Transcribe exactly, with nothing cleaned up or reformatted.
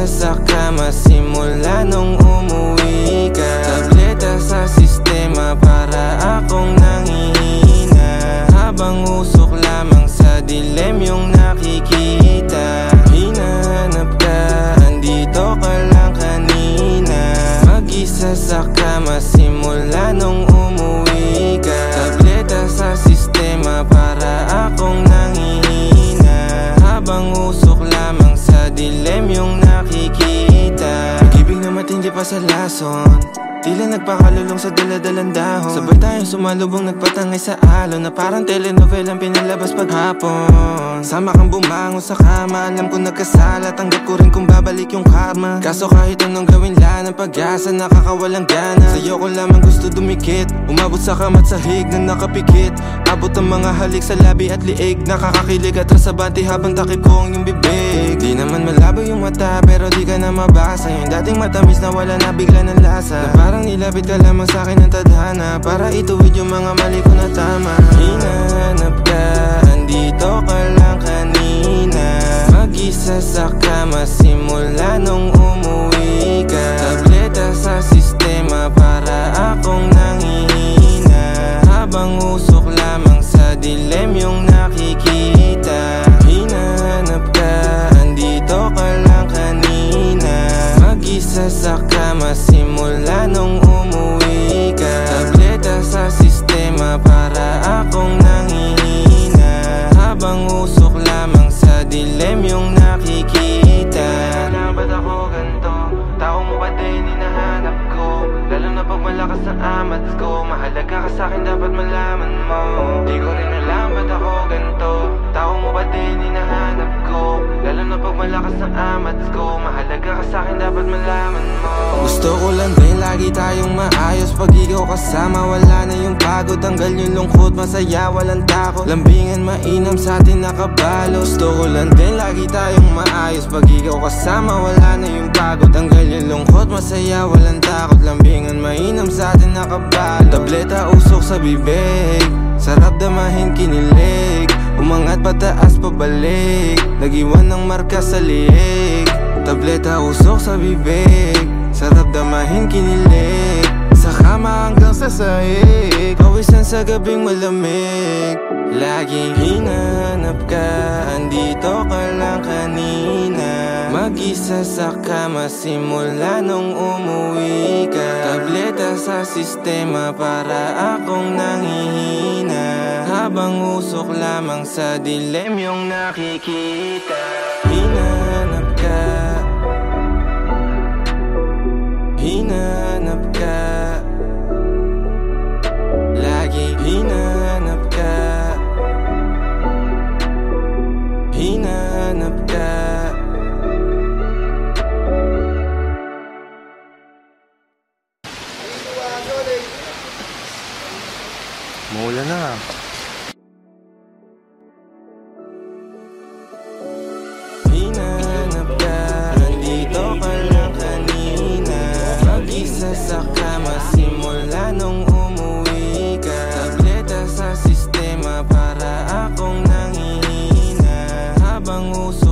sa kama simula nung umuwi ka. Tableta sa sistema para akong nanghihina, habang usok lamang sa dilim yung nakikita. Hinahanap ka, andito ka lang kanina, mag-isa sa kama simula nung umuwi ka. Tableta sa sistema para akong nanghihina, habang usok lamang sa dilim yung nakikita. Pag-ibig na matindi pa sa lason, tila nagpakalulong sa daladalang dahon. Sabay tayong sumalubong, nagpatangay sa alon, na parang telenovelang pinalabas paghapon. Sama kang bumangon sa kama, alam ko nagkasala, tanggap ko rin kung babalik yung karma. Kaso kahit anong gawin lang ng pag-asa, nakakawalang gana. Sa'yo ko lamang gusto dumikit, umabot sa kamat sahig na nakapikit. Abot ang mga halik sa labi at liig, nakakakilig at rasabante habang takip ko ang iyong bibig. Di naman malabo yung mata pero di ka na mabasa, yung dating matamis na wala na bigla ng lasa. Na parang nilapit ka lamang sa'kin ng tadhana, para ituwid yung mga mali ko na tama. Hinahanap ka, andito ka lang kanina, mag-isa sa kama simula nung umuwi ka. Tableta sa sistema para akong nanghihina, habang usok lamang sa dilim yung nakikita. Hinahanap ka, andito ka lang kanina, mag-isa sa kama simula nung umuwi ka. Tableta sa sistema para akong nanghihina, habang usok lamang sa dilim yung nakikita. Alam ba't ako ganito? Tao mo ba din hinahanap ko? Lalo na pag malakas ang amats ko, mahalaga ka sa'kin, dapat malaman mo. Di ko rin alam ba't ako ganito? Tao mo ba din hinahanap ko? Lalo na pag malakas ang amats ko, mahalaga ka sa'kin, dapat malaman mo. Gusto ko lang din lagi tayong maayos, pag ikaw kasama wala na yung pagod. Tanggal yung lungkot, masaya, walang takot, lambingan mainam sa'tin nakabalo. Gusto ko lang din lagi tayong maayos, pag ikaw kasama wala na yung pagod. Tanggal yung lungkot, masaya, walang takot, lambingan mainam sa'tin nakabalo. Tableta usok sa bibig, sarap damahin kinilig, umangat pataas pabalik, nag-iwan ng marka sa liig. Tableta usok sa bibig, sarap damahin kinilig, sa kama hanggang sa sahig, pawisan sa gabing malamig. Laging hinahanap ka, andito ka lang kanina, mag-isa sa kama simula nung umuwi ka. Tableta sa sistema para akong nanghihina, habang usok lamang sa dilim yung nakikita. Hinahanap ka, hinahanap ka, laging hinahanap ka, hinahanap ka. Mula na. Hinahanap ka, andito ka lang kanina, mag-isa sa kama simula nung umuwi ka. Tableta sa sistema para akong nanghihina, habang usok